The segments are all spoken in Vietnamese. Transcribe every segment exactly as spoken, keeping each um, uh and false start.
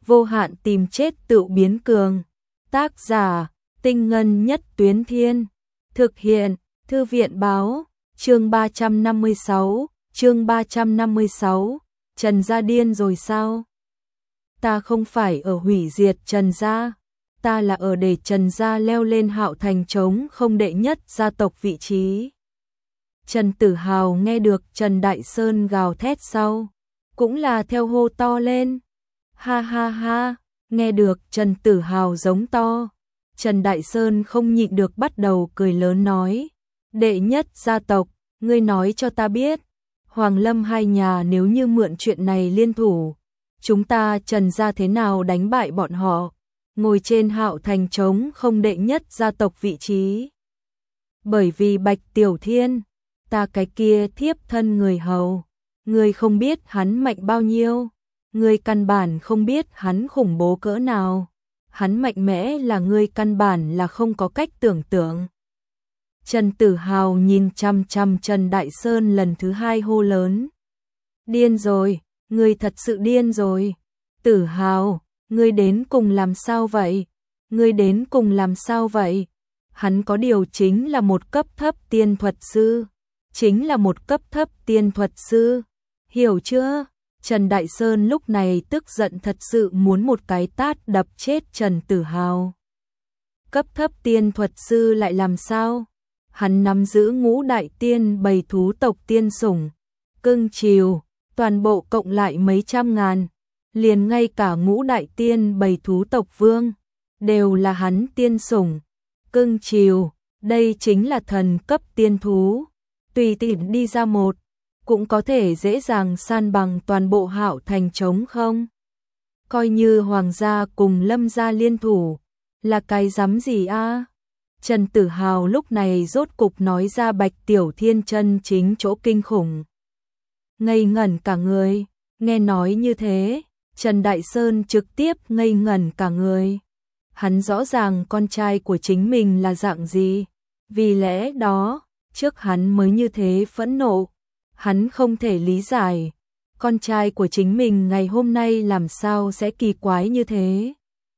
vô hạn tìm chết tự biến cường. Tác giả, Tinh Ngân Nhất Tuyến Thiên. Thực hiện, Thư viện báo, chương ba trăm năm mươi sáu, chương ba trăm năm mươi sáu, Trần gia điên rồi sao? Ta không phải ở hủy diệt Trần gia, ta là ở để Trần gia leo lên Hạo Thành trống không đệ nhất gia tộc vị trí. Trần Tử Hào nghe được Trần Đại Sơn gào thét sau, cũng là theo hô to lên. Ha ha ha, nghe được Trần Tử Hào giống to, Trần Đại Sơn không nhịn được bắt đầu cười lớn nói, đệ nhất gia tộc, ngươi nói cho ta biết, Hoàng Lâm hai nhà nếu như mượn chuyện này liên thủ, chúng ta Trần gia thế nào đánh bại bọn họ, ngồi trên Hạo Thành trống không đệ nhất gia tộc vị trí. Bởi vì Bạch Tiểu Thiên, ta cái kia thiếp thân người hầu, ngươi không biết hắn mạnh bao nhiêu, ngươi căn bản không biết hắn khủng bố cỡ nào, hắn mạnh mẽ là ngươi căn bản là không có cách tưởng tượng. Trần Tử Hào nhìn chăm chăm Trần Đại Sơn lần thứ hai hô lớn. Điên rồi, ngươi thật sự điên rồi. Tử Hào, ngươi đến cùng làm sao vậy? Ngươi đến cùng làm sao vậy? Hắn có điều chính là một cấp thấp tiên thuật sư. Chính là một cấp thấp tiên thuật sư. Hiểu chưa? Trần Đại Sơn lúc này tức giận thật sự muốn một cái tát đập chết Trần Tử Hào. Cấp thấp tiên thuật sư lại làm sao? Hắn nắm giữ ngũ đại tiên bầy thú tộc tiên sủng, cưng chiều, toàn bộ cộng lại mấy trăm ngàn, liền ngay cả ngũ đại tiên bầy thú tộc vương, đều là hắn tiên sủng, cưng chiều, đây chính là thần cấp tiên thú, tùy tiện đi ra một, cũng có thể dễ dàng san bằng toàn bộ Hạo Thành trống không. Coi như Hoàng gia cùng Lâm gia liên thủ, là cái dám gì a? Trần Tử Hào lúc này rốt cục nói ra Bạch Tiểu Thiên chân chính chỗ kinh khủng. Ngây ngẩn cả người, nghe nói như thế, Trần Đại Sơn trực tiếp ngây ngẩn cả người. Hắn rõ ràng con trai của chính mình là dạng gì, vì lẽ đó, trước hắn mới như thế phẫn nộ. Hắn không thể lý giải, con trai của chính mình ngày hôm nay làm sao sẽ kỳ quái như thế.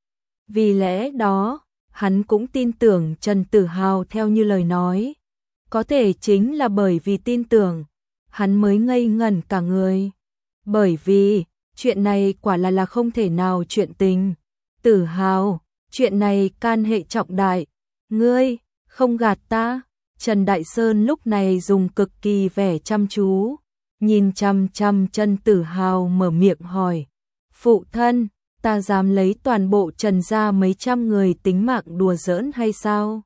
Vì lẽ đó, hắn cũng tin tưởng Trần Tử Hào theo như lời nói. Có thể chính là bởi vì tin tưởng, hắn mới ngây ngẩn cả người. Bởi vì, chuyện này quả là là không thể nào chuyện tình. Tử Hào, chuyện này can hệ trọng đại. Ngươi, không gạt ta. Trần Đại Sơn lúc này dùng cực kỳ vẻ chăm chú, nhìn chăm chăm Trần Tử Hào mở miệng hỏi. Phụ thân, ta dám lấy toàn bộ Trần gia mấy trăm người tính mạng đùa giỡn hay sao?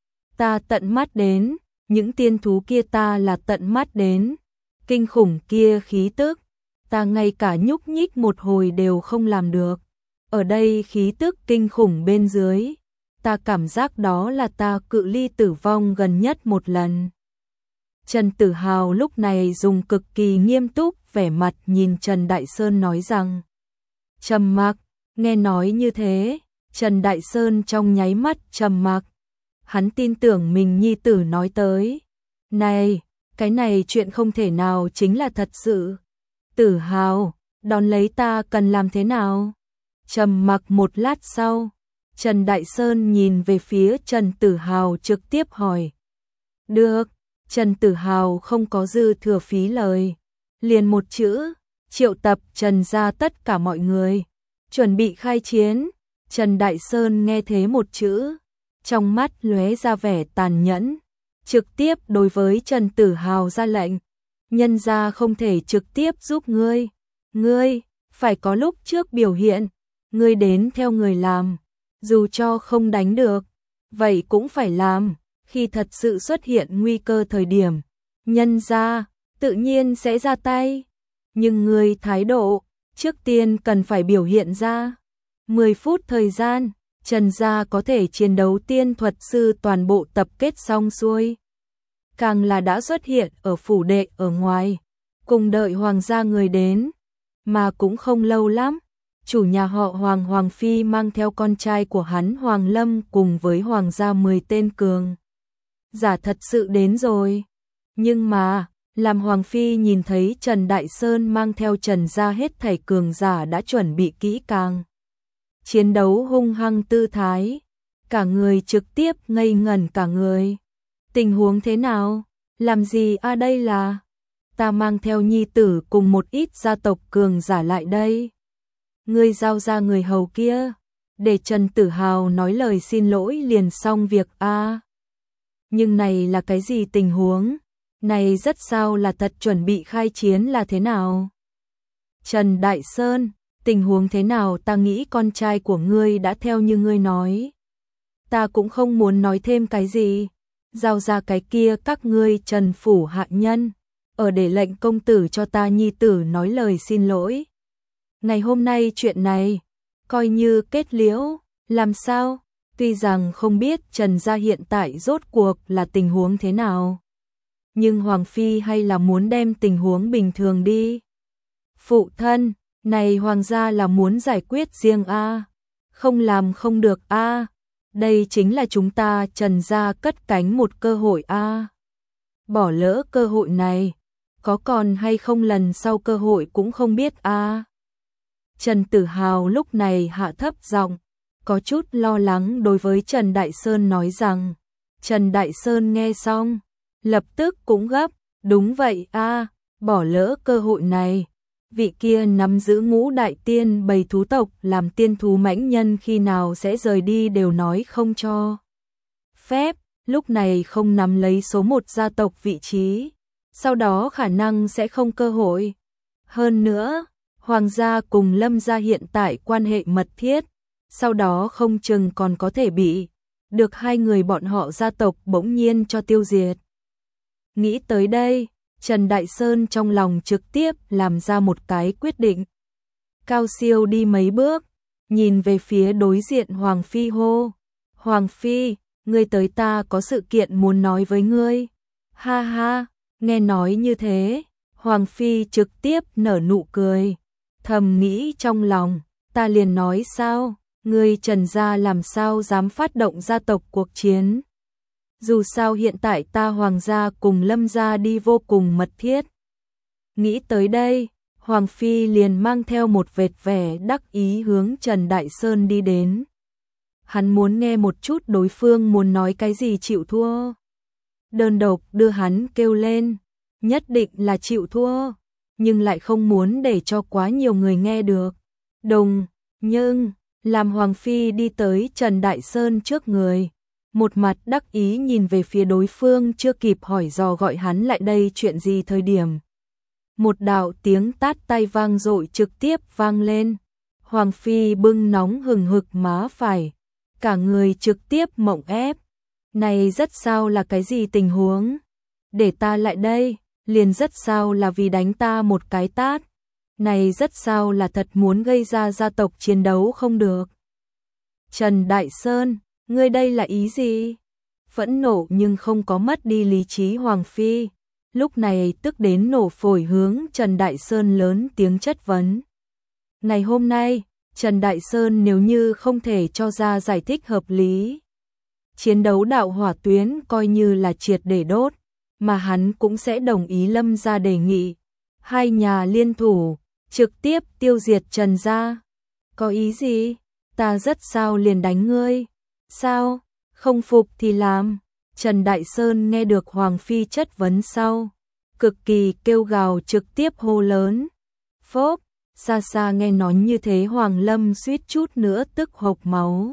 Ta tận mắt đến, những tiên thú kia ta là tận mắt đến, kinh khủng kia khí tức, ta ngay cả nhúc nhích một hồi đều không làm được. Ở đây khí tức kinh khủng bên dưới, ta cảm giác đó là ta cự ly tử vong gần nhất một lần. Trần Tử Hào lúc này dùng cực kỳ nghiêm túc vẻ mặt nhìn Trần Đại Sơn nói rằng. Trầm mặc, nghe nói như thế, Trần Đại Sơn trong nháy mắt trầm mặc. Hắn tin tưởng mình nhi tử nói tới. Này, cái này chuyện không thể nào chính là thật sự. Tử Hào, đón lấy ta cần làm thế nào? Trầm mặc một lát sau, Trần Đại Sơn nhìn về phía Trần Tử Hào trực tiếp hỏi. Được, Trần Tử Hào không có dư thừa phí lời. Liền một chữ, triệu tập Trần gia tất cả mọi người. Chuẩn bị khai chiến. Trần Đại Sơn nghe thế một chữ, trong mắt lóe ra vẻ tàn nhẫn. Trực tiếp đối với Trần Tử Hào ra lệnh. Nhân gia không thể trực tiếp giúp ngươi. Ngươi, phải có lúc trước biểu hiện. Ngươi đến theo người làm. Dù cho không đánh được, vậy cũng phải làm, khi thật sự xuất hiện nguy cơ thời điểm, nhân gia tự nhiên sẽ ra tay. Nhưng người thái độ, trước tiên cần phải biểu hiện ra. mười phút thời gian, Trần gia có thể chiến đấu tiên thuật sư toàn bộ tập kết xong xuôi. Càng là đã xuất hiện ở phủ đệ ở ngoài, cùng đợi hoàng gia người đến, mà cũng không lâu lắm. Chủ nhà họ Hoàng Hoàng Phi mang theo con trai của hắn Hoàng Lâm cùng với Hoàng gia mười tên cường giả thật sự đến rồi. Nhưng mà, làm Hoàng Phi nhìn thấy Trần Đại Sơn mang theo Trần gia hết thảy cường giả đã chuẩn bị kỹ càng, chiến đấu hung hăng tư thái, cả người trực tiếp ngây ngẩn cả người. Tình huống thế nào? Làm gì a đây là? Ta mang theo nhi tử cùng một ít gia tộc cường giả lại đây. Ngươi giao ra người hầu kia, để Trần Tử Hào nói lời xin lỗi liền xong việc a. Nhưng này là cái gì tình huống? Này rất sao là thật chuẩn bị khai chiến là thế nào? Trần Đại Sơn, tình huống thế nào? Ta nghĩ con trai của ngươi đã theo như ngươi nói. Ta cũng không muốn nói thêm cái gì. Giao ra cái kia các ngươi Trần phủ hạ nhân, ở để lệnh công tử cho ta nhi tử nói lời xin lỗi. Ngày hôm nay chuyện này, coi như kết liễu, làm sao? Tuy rằng không biết Trần gia hiện tại rốt cuộc là tình huống thế nào, nhưng Hoàng Phi hay là muốn đem tình huống bình thường đi. Phụ thân, này Hoàng gia là muốn giải quyết riêng a, không làm không được a. Đây chính là chúng ta Trần gia cất cánh một cơ hội a. Bỏ lỡ cơ hội này, có còn hay không lần sau cơ hội cũng không biết a. Trần Tử Hào lúc này hạ thấp giọng, có chút lo lắng đối với Trần Đại Sơn nói rằng. Trần Đại Sơn nghe xong, lập tức cũng gấp, đúng vậy a, bỏ lỡ cơ hội này. Vị kia nắm giữ ngũ đại tiên bầy thú tộc làm tiên thú mãnh nhân khi nào sẽ rời đi đều nói không cho phép, lúc này không nắm lấy số một gia tộc vị trí, sau đó khả năng sẽ không cơ hội. Hơn nữa, Hoàng gia cùng Lâm gia hiện tại quan hệ mật thiết, sau đó không chừng còn có thể bị được hai người bọn họ gia tộc bỗng nhiên cho tiêu diệt. Nghĩ tới đây, Trần Đại Sơn trong lòng trực tiếp làm ra một cái quyết định. Cao siêu đi mấy bước, nhìn về phía đối diện Hoàng Phi hô. Hoàng Phi, ngươi tới, ta có sự kiện muốn nói với ngươi. Ha ha, nghe nói như thế, Hoàng Phi trực tiếp nở nụ cười. Thầm nghĩ trong lòng, ta liền nói sao, ngươi Trần gia làm sao dám phát động gia tộc cuộc chiến. Dù sao hiện tại ta Hoàng gia cùng Lâm gia đi vô cùng mật thiết. Nghĩ tới đây, Hoàng Phi liền mang theo một vệt vẻ đắc ý hướng Trần Đại Sơn đi đến. Hắn muốn nghe một chút đối phương muốn nói cái gì chịu thua. Đơn độc đưa hắn kêu lên, nhất định là chịu thua, nhưng lại không muốn để cho quá nhiều người nghe được. Đồng, nhưng, làm Hoàng Phi đi tới Trần Đại Sơn trước người. Một mặt đắc ý nhìn về phía đối phương chưa kịp hỏi dò gọi hắn lại đây chuyện gì thời điểm. Một đạo tiếng tát tay vang dội trực tiếp vang lên. Hoàng Phi bưng nóng hừng hực má phải. Cả người trực tiếp mộng ép. Này rất sao là cái gì tình huống? Để ta lại đây, liền rất sao là vì đánh ta một cái tát. Này rất sao là thật muốn gây ra gia tộc chiến đấu không được. Trần Đại Sơn, ngươi đây là ý gì? Phẫn nộ nhưng không có mất đi lý trí Hoàng Phi, lúc này tức đến nổ phổi hướng Trần Đại Sơn lớn tiếng chất vấn. Ngày hôm nay, Trần Đại Sơn nếu như không thể cho ra giải thích hợp lý, chiến đấu đạo hỏa tuyến coi như là triệt để đốt, mà hắn cũng sẽ đồng ý Lâm gia đề nghị. Hai nhà liên thủ, trực tiếp tiêu diệt Trần gia. Có ý gì? Ta rất sao liền đánh ngươi. Sao? Không phục thì làm. Trần Đại Sơn nghe được Hoàng Phi chất vấn sau, cực kỳ kêu gào trực tiếp hô lớn. Phốp, xa xa nghe nói như thế Hoàng Lâm suýt chút nữa tức hộc máu.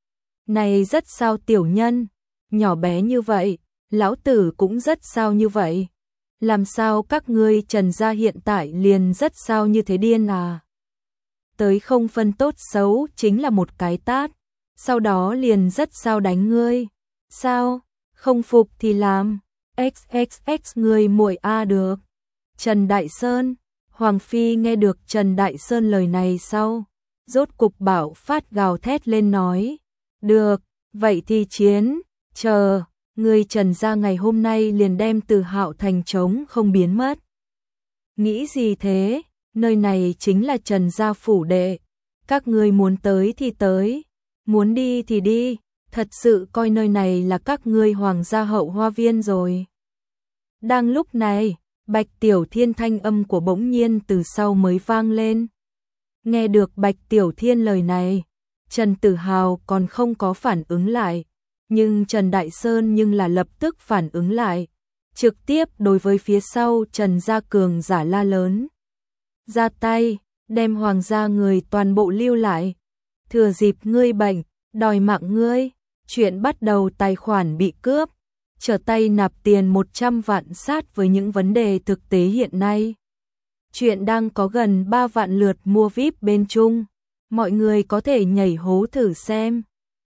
Này rất sao tiểu nhân, nhỏ bé như vậy, lão tử cũng rất sao như vậy. Làm sao các ngươi Trần gia hiện tại liền rất sao như thế điên à? Tới không phân tốt xấu chính là một cái tát, sau đó liền rất sao đánh ngươi. Sao? Không phục thì làm. X X X người muội a được. Trần Đại Sơn, Hoàng Phi nghe được Trần Đại Sơn lời này sau, rốt cục bảo phát gào thét lên nói. Được, vậy thì chiến, chờ, người Trần gia ngày hôm nay liền đem Từ Hạo thành trống không biến mất. Nghĩ gì thế, nơi này chính là Trần gia phủ đệ, các ngươi muốn tới thì tới, muốn đi thì đi, thật sự coi nơi này là các ngươi Hoàng gia hậu hoa viên rồi. Đang lúc này, Bạch Tiểu Thiên thanh âm của bỗng nhiên từ sau mới vang lên. Nghe được Bạch Tiểu Thiên lời này, Trần Tử Hào còn không có phản ứng lại, nhưng Trần Đại Sơn nhưng là lập tức phản ứng lại, trực tiếp đối với phía sau Trần Gia Cường giả la lớn. Ra tay, đem hoàng gia người toàn bộ lưu lại, thừa dịp ngươi bệnh, đòi mạng ngươi, chuyện bắt đầu tài khoản bị cướp, trở tay nạp tiền một trăm vạn sát với những vấn đề thực tế hiện nay. Chuyện đang có gần ba vạn lượt mua vi ai pi bên Trung, mọi người có thể nhảy hố thử xem.